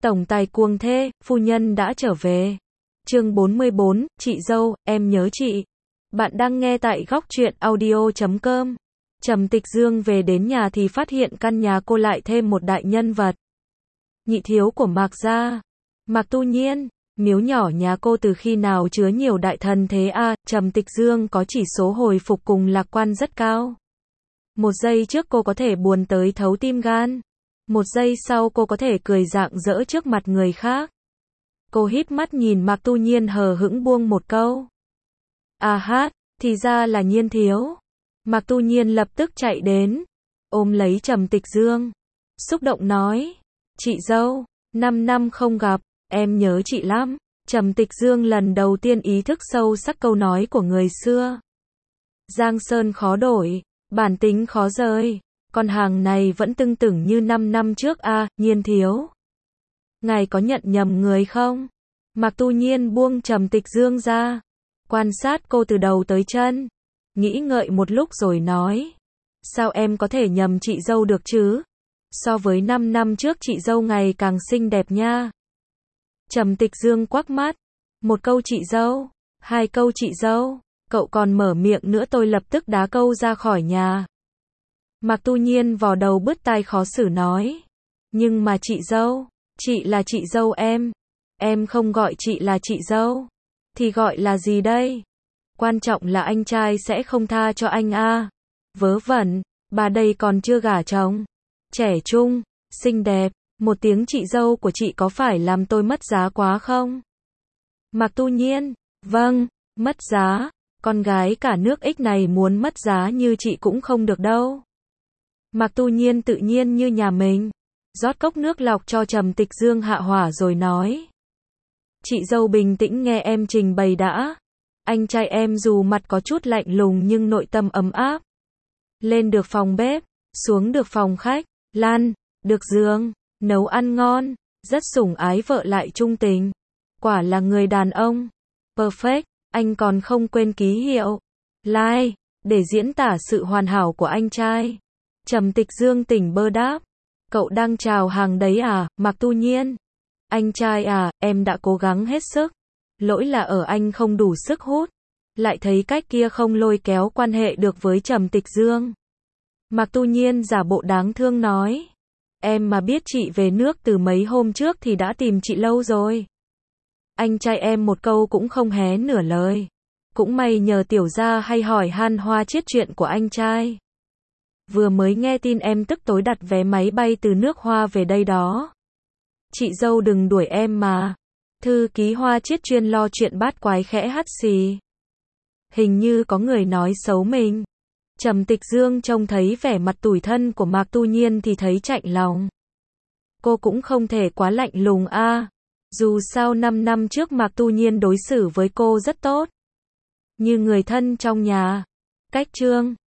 Tổng tài cuồng thê, phu nhân đã trở về. Chương 44, chị dâu, em nhớ chị. Bạn đang nghe tại góc truyện audio.com. Trầm Tịch Dương về đến nhà thì phát hiện căn nhà cô lại thêm một đại nhân vật. Nhị thiếu của Mạc gia. Mạc Tu Nhiên, miếu nhỏ nhà cô từ khi nào chứa nhiều đại thần thế à? Trầm Tịch Dương có chỉ số hồi phục cùng lạc quan rất cao. Một giây trước cô có thể buồn tới thấu tim gan. Một giây sau cô có thể cười rạng rỡ trước mặt người khác. Cô híp mắt nhìn Mạc Tu Nhiên hờ hững buông một câu. À hát, thì ra là Nhiên thiếu. Mạc Tu Nhiên lập tức chạy đến, ôm lấy Trầm Tịch Dương, xúc động nói, chị dâu, 5 năm không gặp, em nhớ chị lắm. Trầm Tịch Dương lần đầu tiên ý thức sâu sắc câu nói của người xưa. Giang sơn khó đổi, bản tính khó rời, con hàng này vẫn tưng tửng như 5 năm trước à? Nhiên thiếu. Ngài có nhận nhầm người không? Mạc Tu Nhiên buông Trầm Tịch Dương ra, quan sát cô từ đầu tới chân, nghĩ ngợi một lúc rồi nói, sao em có thể nhầm chị dâu được chứ? So với 5 năm trước chị dâu ngày càng xinh đẹp nha. Trầm Tịch Dương quắc mắt, một câu chị dâu, hai câu chị dâu, cậu còn mở miệng nữa tôi lập tức đá câu ra khỏi nhà. Mạc Tu Nhiên vò đầu bứt tai khó xử nói, nhưng mà chị dâu, chị là chị dâu em không gọi chị là chị dâu, thì gọi là gì đây? Quan trọng là anh trai sẽ không tha cho anh à? Vớ vẩn, bà đây còn chưa gả chồng, trẻ trung, xinh đẹp, một tiếng chị dâu của chị có phải làm tôi mất giá quá không? Mạc Tu Nhiên, vâng, mất giá, con gái cả nước X này muốn mất giá như chị cũng không được đâu. Mạc Tu Nhiên tự nhiên như nhà mình, rót cốc nước lọc cho Trầm Tịch Dương hạ hỏa rồi nói, chị dâu bình tĩnh nghe em trình bày đã. Anh trai em dù mặt có chút lạnh lùng nhưng nội tâm ấm áp. Lên được phòng bếp, xuống được phòng khách, lăn, được giường, nấu ăn ngon, rất sủng ái vợ lại trung tình. Quả là người đàn ông. Perfect, anh còn không quên ký hiệu like, để diễn tả sự hoàn hảo của anh trai. Trầm Tịch Dương tỉnh bơ đáp. Cậu đang chào hàng đấy à, Mạc Tu Nhiên? Anh trai à, em đã cố gắng hết sức. Lỗi là ở anh không đủ sức hút. Lại thấy cách kia không lôi kéo quan hệ được với Trầm Tịch Dương. Mạc Tu Nhiên giả bộ đáng thương nói. Em mà biết chị về nước từ mấy hôm trước thì đã tìm chị lâu rồi. Anh trai em một câu cũng không hé nửa lời. Cũng may nhờ tiểu gia hay hỏi han hoa chiết chuyện của anh trai. Vừa mới nghe tin em tức tối đặt vé máy bay từ nước Hoa về đây đó. Chị dâu đừng đuổi em mà. Thư ký Hoa Chiết chuyên lo chuyện bát quái khẽ hắt xì. Hình như có người nói xấu mình. Trầm Tịch Dương trông thấy vẻ mặt tủi thân của Mạc Tu Nhiên thì thấy chạnh lòng. Cô cũng không thể quá lạnh lùng a. Dù sao 5 năm trước Mạc Tu Nhiên đối xử với cô rất tốt. Như người thân trong nhà. Cách chương